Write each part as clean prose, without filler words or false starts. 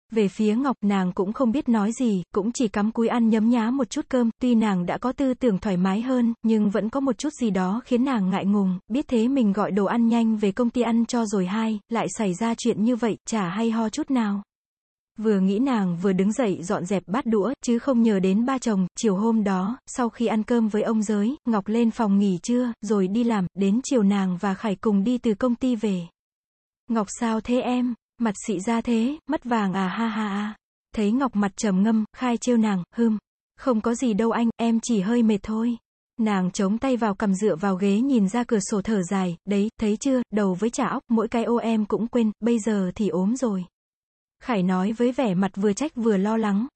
Về phía Ngọc, nàng cũng không biết nói gì, cũng chỉ cắm cúi ăn nhấm nhá một chút cơm, tuy nàng đã có tư tưởng thoải mái hơn, nhưng vẫn có một chút gì đó khiến nàng ngại ngùng, biết thế mình gọi đồ ăn nhanh về công ty ăn cho rồi lại xảy ra chuyện như vậy, chả hay ho chút nào. Vừa nghĩ nàng vừa đứng dậy dọn dẹp bát đũa, chứ không nhớ đến ba chồng. Chiều hôm đó, sau khi ăn cơm với ông Giới, Ngọc lên phòng nghỉ trưa, rồi đi làm, đến chiều nàng và Khải cùng đi từ công ty về. Ngọc sao thế em? Mặt xị ra thế, mất vàng à ha ha ha. Thấy Ngọc mặt trầm ngâm, Khai trêu nàng, không có gì đâu anh, em chỉ hơi mệt thôi. Nàng chống tay vào cằm dựa vào ghế nhìn ra cửa sổ thở dài, đấy, thấy chưa, đầu với chả óc, mỗi cái ô em cũng quên, bây giờ thì ốm rồi. Khải nói với vẻ mặt vừa trách vừa lo lắng,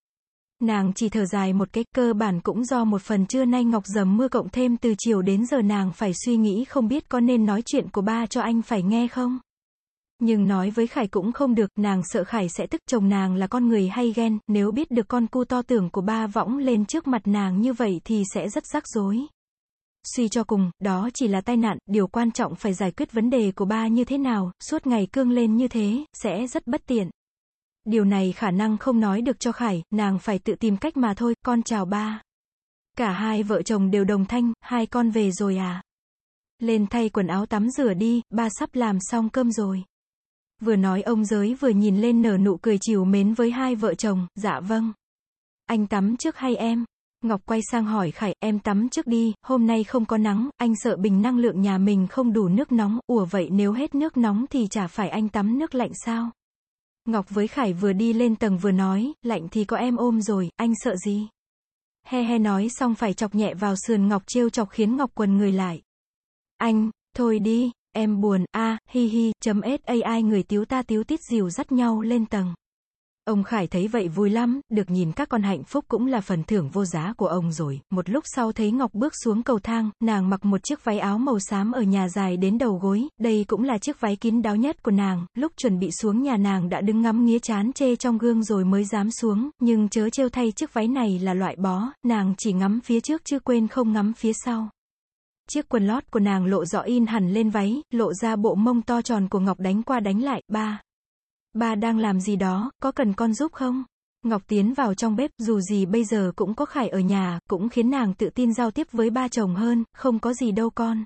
Nàng chỉ thở dài một cái, cơ bản cũng do một phần trưa nay Ngọc dầm mưa cộng thêm từ chiều đến giờ nàng phải suy nghĩ không biết có nên nói chuyện của ba cho anh phải nghe không. Nhưng nói với Khải cũng không được, nàng sợ Khải sẽ tức, chồng nàng là con người hay ghen, nếu biết được con cu to tưởng của ba võng lên trước mặt nàng như vậy thì sẽ rất rắc rối. Suy cho cùng, đó chỉ là tai nạn, điều quan trọng phải giải quyết vấn đề của ba như thế nào, suốt ngày cương lên như thế, sẽ rất bất tiện. Điều này khả năng không nói được cho Khải, nàng phải tự tìm cách mà thôi, con chào ba. Cả hai vợ chồng đều đồng thanh, hai con về rồi à? Lên thay quần áo tắm rửa đi, ba sắp làm xong cơm rồi. Vừa nói ông Giới vừa nhìn lên nở nụ cười trìu mến với hai vợ chồng, dạ vâng. Anh tắm trước hay em? Ngọc quay sang hỏi Khải, em tắm trước đi, hôm nay không có nắng, anh sợ bình năng lượng nhà mình không đủ nước nóng, ủa vậy nếu hết nước nóng thì chả phải anh tắm nước lạnh sao? Ngọc với Khải vừa đi lên tầng vừa nói, lạnh thì có em ôm rồi, anh sợ gì? He he nói xong phải chọc nhẹ vào sườn Ngọc trêu chọc khiến Ngọc quần người lại. Anh, thôi đi, em buồn, hi hi, .ai người tíu ta tíu tít dìu dắt nhau lên tầng. Ông Khải thấy vậy vui lắm, được nhìn các con hạnh phúc cũng là phần thưởng vô giá của ông rồi. Một lúc sau thấy Ngọc bước xuống cầu thang, nàng mặc một chiếc váy áo màu xám ở nhà dài đến đầu gối, đây cũng là chiếc váy kín đáo nhất của nàng. Lúc chuẩn bị xuống nhà nàng đã đứng ngắm nghía chán chê trong gương rồi mới dám xuống, nhưng chớ trêu thay chiếc váy này là loại bó, nàng chỉ ngắm phía trước chứ quên không ngắm phía sau. Chiếc quần lót của nàng lộ rõ in hẳn lên váy, lộ ra bộ mông to tròn của Ngọc đánh qua đánh lại, Ba đang làm gì đó, có cần con giúp không? Ngọc tiến vào trong bếp, dù gì bây giờ cũng có Khải ở nhà, cũng khiến nàng tự tin giao tiếp với ba chồng hơn, không có gì đâu con.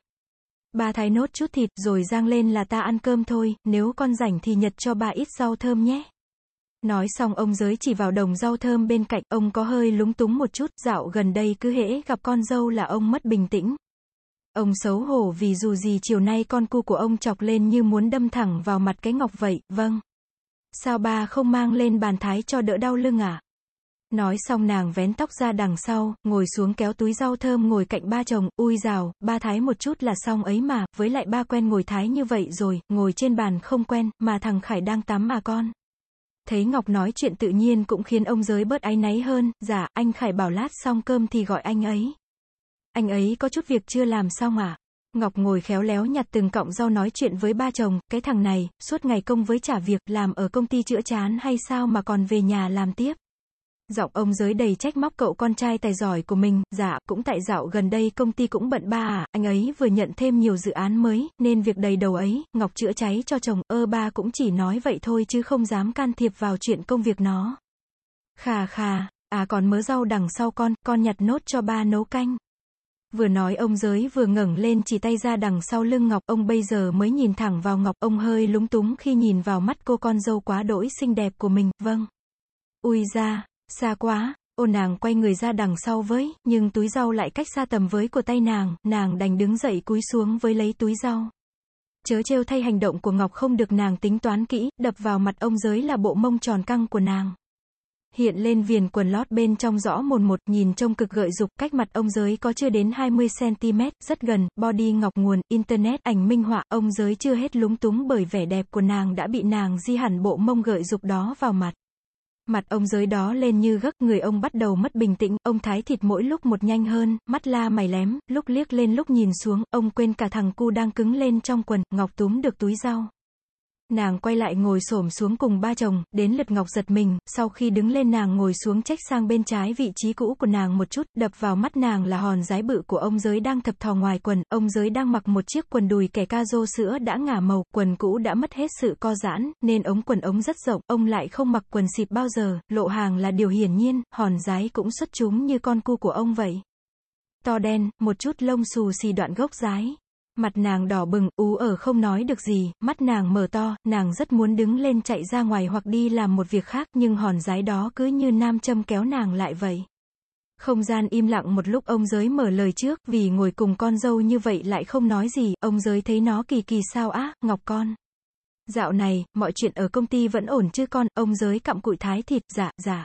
Ba thái nốt chút thịt, rồi rang lên là ta ăn cơm thôi, nếu con rảnh thì nhặt cho ba ít rau thơm nhé. Nói xong ông Giới chỉ vào đồng rau thơm bên cạnh, ông có hơi lúng túng một chút, dạo gần đây cứ hễ gặp con dâu là ông mất bình tĩnh. Ông xấu hổ vì dù gì chiều nay con cu của ông chọc lên như muốn đâm thẳng vào mặt cái Ngọc vậy, vâng. Sao ba không mang lên bàn thái cho đỡ đau lưng à? Nói xong nàng vén tóc ra đằng sau, ngồi xuống kéo túi rau thơm ngồi cạnh ba chồng, ui dào, ba thái một chút là xong ấy mà, với lại ba quen ngồi thái như vậy rồi, ngồi trên bàn không quen, mà thằng Khải đang tắm à con. Thấy Ngọc nói chuyện tự nhiên cũng khiến ông Giới bớt áy náy hơn, dạ, anh Khải bảo lát xong cơm thì gọi anh ấy. Anh ấy có chút việc chưa làm xong à? Ngọc ngồi khéo léo nhặt từng cọng rau nói chuyện với ba chồng, cái thằng này, suốt ngày công với trả việc, làm ở công ty chữa chán hay sao mà còn về nhà làm tiếp. Giọng ông Giới đầy trách móc cậu con trai tài giỏi của mình, dạ, cũng tại dạo gần đây công ty cũng bận ba anh ấy vừa nhận thêm nhiều dự án mới, nên việc đầy đầu ấy, Ngọc chữa cháy cho chồng, ba cũng chỉ nói vậy thôi chứ không dám can thiệp vào chuyện công việc nó. Khà, còn mớ rau đằng sau con nhặt nốt cho ba nấu canh. Vừa nói ông Giới vừa ngẩng lên chỉ tay ra đằng sau lưng Ngọc, ông bây giờ mới nhìn thẳng vào Ngọc, ông hơi lúng túng khi nhìn vào mắt cô con dâu quá đỗi xinh đẹp của mình, vâng. Ui ra, xa quá, nàng quay người ra đằng sau với, nhưng túi rau lại cách xa tầm với của tay nàng đành đứng dậy cúi xuống với lấy túi rau. Chớ trêu thay hành động của Ngọc không được nàng tính toán kỹ, đập vào mặt ông Giới là bộ mông tròn căng của nàng. Hiện lên viền quần lót bên trong rõ mồn một, nhìn trông cực gợi dục, cách mặt ông Giới có chưa đến 20cm, rất gần, body Ngọc nguồn, internet, ảnh minh họa, ông Giới chưa hết lúng túng bởi vẻ đẹp của nàng đã bị nàng di hẳn bộ mông gợi dục đó vào mặt. Mặt ông Giới đó lên như gấc, người ông bắt đầu mất bình tĩnh, ông thái thịt mỗi lúc một nhanh hơn, mắt la mày lém, lúc liếc lên lúc nhìn xuống, ông quên cả thằng cu đang cứng lên trong quần, Ngọc túm được túi rau. Nàng quay lại ngồi xổm xuống cùng ba chồng, đến lượt Ngọc giật mình, sau khi đứng lên nàng ngồi xuống trách sang bên trái vị trí cũ của nàng một chút, đập vào mắt nàng là hòn dái bự của ông Giới đang thập thò ngoài quần, ông Giới đang mặc một chiếc quần đùi kẻ ca rô sữa đã ngả màu, quần cũ đã mất hết sự co giãn, nên ống quần ống rất rộng, ông lại không mặc quần xịp bao giờ, lộ hàng là điều hiển nhiên, hòn dái cũng xuất chúng như con cu của ông vậy. To đen, một chút lông xù xì đoạn gốc dái. Mặt nàng đỏ bừng, ú ở không nói được gì, mắt nàng mở to, nàng rất muốn đứng lên chạy ra ngoài hoặc đi làm một việc khác, nhưng hòn dái đó cứ như nam châm kéo nàng lại vậy. Không gian im lặng một lúc ông Giới mở lời trước, vì ngồi cùng con dâu như vậy lại không nói gì, ông Giới thấy nó kỳ kỳ sao á, Ngọc con. Dạo này, mọi chuyện ở công ty vẫn ổn chứ con, ông Giới cặm cụi thái thịt, dạ.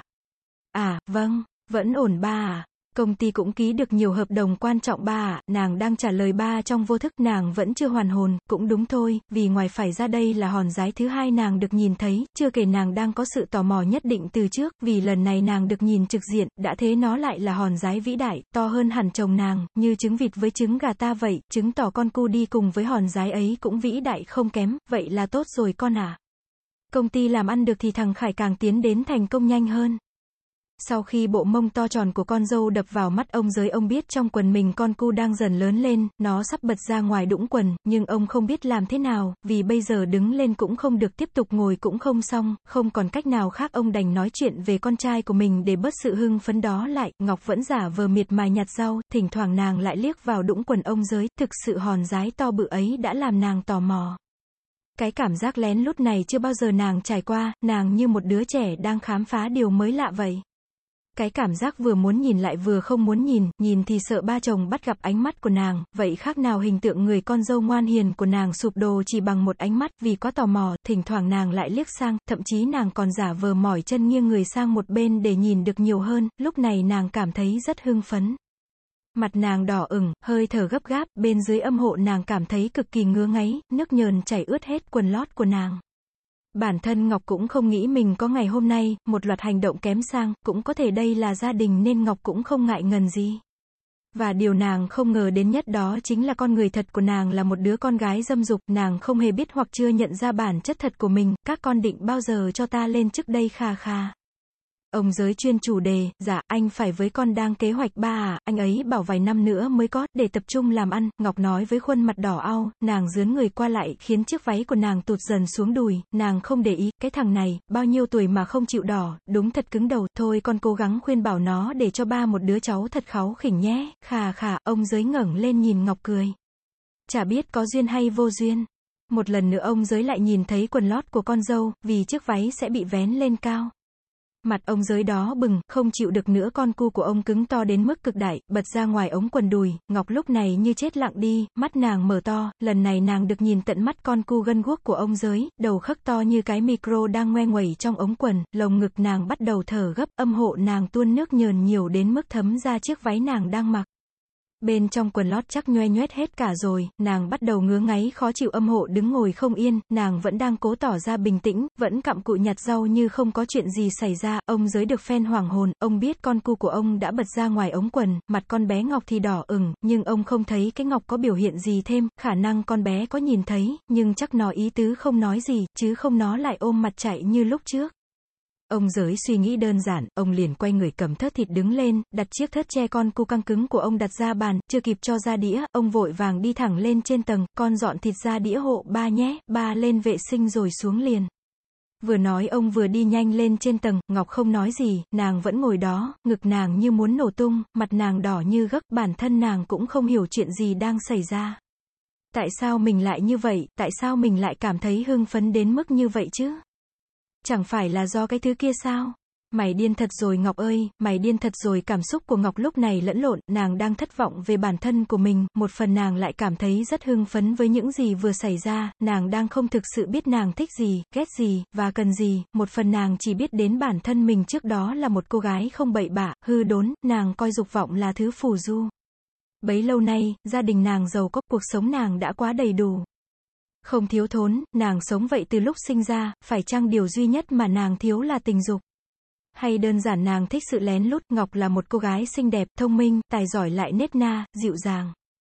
À, vâng, vẫn ổn ba à. Công ty cũng ký được nhiều hợp đồng quan trọng ba ạ, nàng đang trả lời ba trong vô thức, nàng vẫn chưa hoàn hồn, cũng đúng thôi, vì ngoài phải ra đây là hòn dái thứ hai nàng được nhìn thấy, chưa kể nàng đang có sự tò mò nhất định từ trước, vì lần này nàng được nhìn trực diện, đã thế nó lại là hòn dái vĩ đại, to hơn hẳn chồng nàng, như trứng vịt với trứng gà ta vậy, chứng tỏ con cu đi cùng với hòn dái ấy cũng vĩ đại không kém, vậy là tốt rồi con à. Công ty làm ăn được thì thằng Khải càng tiến đến thành công nhanh hơn. Sau khi bộ mông to tròn của con dâu đập vào mắt ông Giới, ông biết trong quần mình con cu đang dần lớn lên, nó sắp bật ra ngoài đũng quần, nhưng ông không biết làm thế nào, vì bây giờ đứng lên cũng không được, tiếp tục ngồi cũng không xong, không còn cách nào khác, ông đành nói chuyện về con trai của mình để bớt sự hưng phấn đó lại. Ngọc vẫn giả vờ miệt mài nhặt rau, thỉnh thoảng nàng lại liếc vào đũng quần ông Giới, thực sự hòn dái to bự ấy đã làm nàng tò mò. Cái cảm giác lén lút này chưa bao giờ nàng trải qua, nàng như một đứa trẻ đang khám phá điều mới lạ vậy. Cái cảm giác vừa muốn nhìn lại vừa không muốn nhìn thì sợ ba chồng bắt gặp ánh mắt của nàng, vậy khác nào hình tượng người con dâu ngoan hiền của nàng sụp đổ chỉ bằng một ánh mắt, vì quá tò mò, thỉnh thoảng nàng lại liếc sang, thậm chí nàng còn giả vờ mỏi chân nghiêng người sang một bên để nhìn được nhiều hơn, lúc này nàng cảm thấy rất hưng phấn. Mặt nàng đỏ ửng, hơi thở gấp gáp, bên dưới âm hộ nàng cảm thấy cực kỳ ngứa ngáy, nước nhờn chảy ướt hết quần lót của nàng. Bản thân Ngọc cũng không nghĩ mình có ngày hôm nay, một loạt hành động kém sang, cũng có thể đây là gia đình nên Ngọc cũng không ngại ngần gì. Và điều nàng không ngờ đến nhất đó chính là con người thật của nàng là một đứa con gái dâm dục, nàng không hề biết hoặc chưa nhận ra bản chất thật của mình, các con định bao giờ cho ta lên chức đây kha kha. Ông Giới chuyên chủ đề, dạ, anh phải với con đang kế hoạch ba à, anh ấy bảo vài năm nữa mới có, để tập trung làm ăn, Ngọc nói với khuôn mặt đỏ au, nàng dướn người qua lại, khiến chiếc váy của nàng tụt dần xuống đùi, nàng không để ý, cái thằng này, bao nhiêu tuổi mà không chịu đỏ, đúng thật cứng đầu, thôi con cố gắng khuyên bảo nó để cho ba một đứa cháu thật kháu khỉnh nhé, khà khà, ông Giới ngẩng lên nhìn Ngọc cười. Chả biết có duyên hay vô duyên. Một lần nữa ông Giới lại nhìn thấy quần lót của con dâu, vì chiếc váy sẽ bị vén lên cao. Mặt ông Giới đó bừng, không chịu được nữa, con cu của ông cứng to đến mức cực đại, bật ra ngoài ống quần đùi, Ngọc lúc này như chết lặng đi, mắt nàng mở to, lần này nàng được nhìn tận mắt con cu gân guốc của ông Giới, đầu khấc to như cái micro đang ngoe nguẩy trong ống quần, lồng ngực nàng bắt đầu thở gấp, âm hộ nàng tuôn nước nhờn nhiều đến mức thấm ra chiếc váy nàng đang mặc. Bên trong quần lót chắc nhoe nhoét hết cả rồi, nàng bắt đầu ngứa ngáy khó chịu, âm hộ đứng ngồi không yên, nàng vẫn đang cố tỏ ra bình tĩnh, vẫn cặm cụi nhặt rau như không có chuyện gì xảy ra. Ông Giới được phen hoảng hồn, ông biết con cu của ông đã bật ra ngoài ống quần, mặt con bé Ngọc thì đỏ ửng, nhưng ông không thấy cái Ngọc có biểu hiện gì thêm, khả năng con bé có nhìn thấy, nhưng chắc nó ý tứ không nói gì, chứ không nó lại ôm mặt chạy như lúc trước. Ông Giới suy nghĩ đơn giản, ông liền quay người cầm thớt thịt đứng lên, đặt chiếc thớt che con cu căng cứng của ông đặt ra bàn, chưa kịp cho ra đĩa, ông vội vàng đi thẳng lên trên tầng, con dọn thịt ra đĩa hộ ba nhé, ba lên vệ sinh rồi xuống liền. Vừa nói ông vừa đi nhanh lên trên tầng, Ngọc không nói gì, nàng vẫn ngồi đó, ngực nàng như muốn nổ tung, mặt nàng đỏ như gấc, bản thân nàng cũng không hiểu chuyện gì đang xảy ra. Tại sao mình lại như vậy, tại sao mình lại cảm thấy hưng phấn đến mức như vậy chứ? Chẳng phải là do cái thứ kia sao? Mày điên thật rồi Ngọc ơi, mày điên thật rồi. Cảm xúc của Ngọc lúc này lẫn lộn, nàng đang thất vọng về bản thân của mình, một phần nàng lại cảm thấy rất hưng phấn với những gì vừa xảy ra, nàng đang không thực sự biết nàng thích gì, ghét gì, và cần gì, một phần nàng chỉ biết đến bản thân mình trước đó là một cô gái không bậy bạ, hư đốn, nàng coi dục vọng là thứ phù du. Bấy lâu nay, gia đình nàng giàu có, cuộc sống nàng đã quá đầy đủ. Không thiếu thốn, nàng sống vậy từ lúc sinh ra, phải chăng điều duy nhất mà nàng thiếu là tình dục? Hay đơn giản nàng thích sự lén lút? Ngọc là một cô gái xinh đẹp, thông minh, tài giỏi lại nết na, dịu dàng.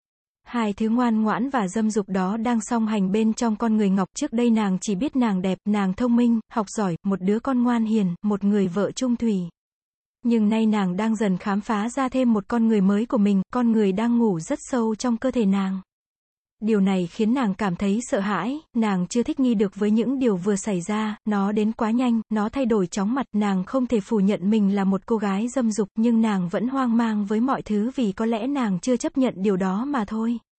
Hai thứ ngoan ngoãn và dâm dục đó đang song hành bên trong con người Ngọc. Trước đây nàng chỉ biết nàng đẹp, nàng thông minh, học giỏi, một đứa con ngoan hiền, một người vợ trung thủy. Nhưng nay nàng đang dần khám phá ra thêm một con người mới của mình, con người đang ngủ rất sâu trong cơ thể nàng. Điều này khiến nàng cảm thấy sợ hãi, nàng chưa thích nghi được với những điều vừa xảy ra, nó đến quá nhanh, nó thay đổi chóng mặt, nàng không thể phủ nhận mình là một cô gái dâm dục, nhưng nàng vẫn hoang mang với mọi thứ vì có lẽ nàng chưa chấp nhận điều đó mà thôi.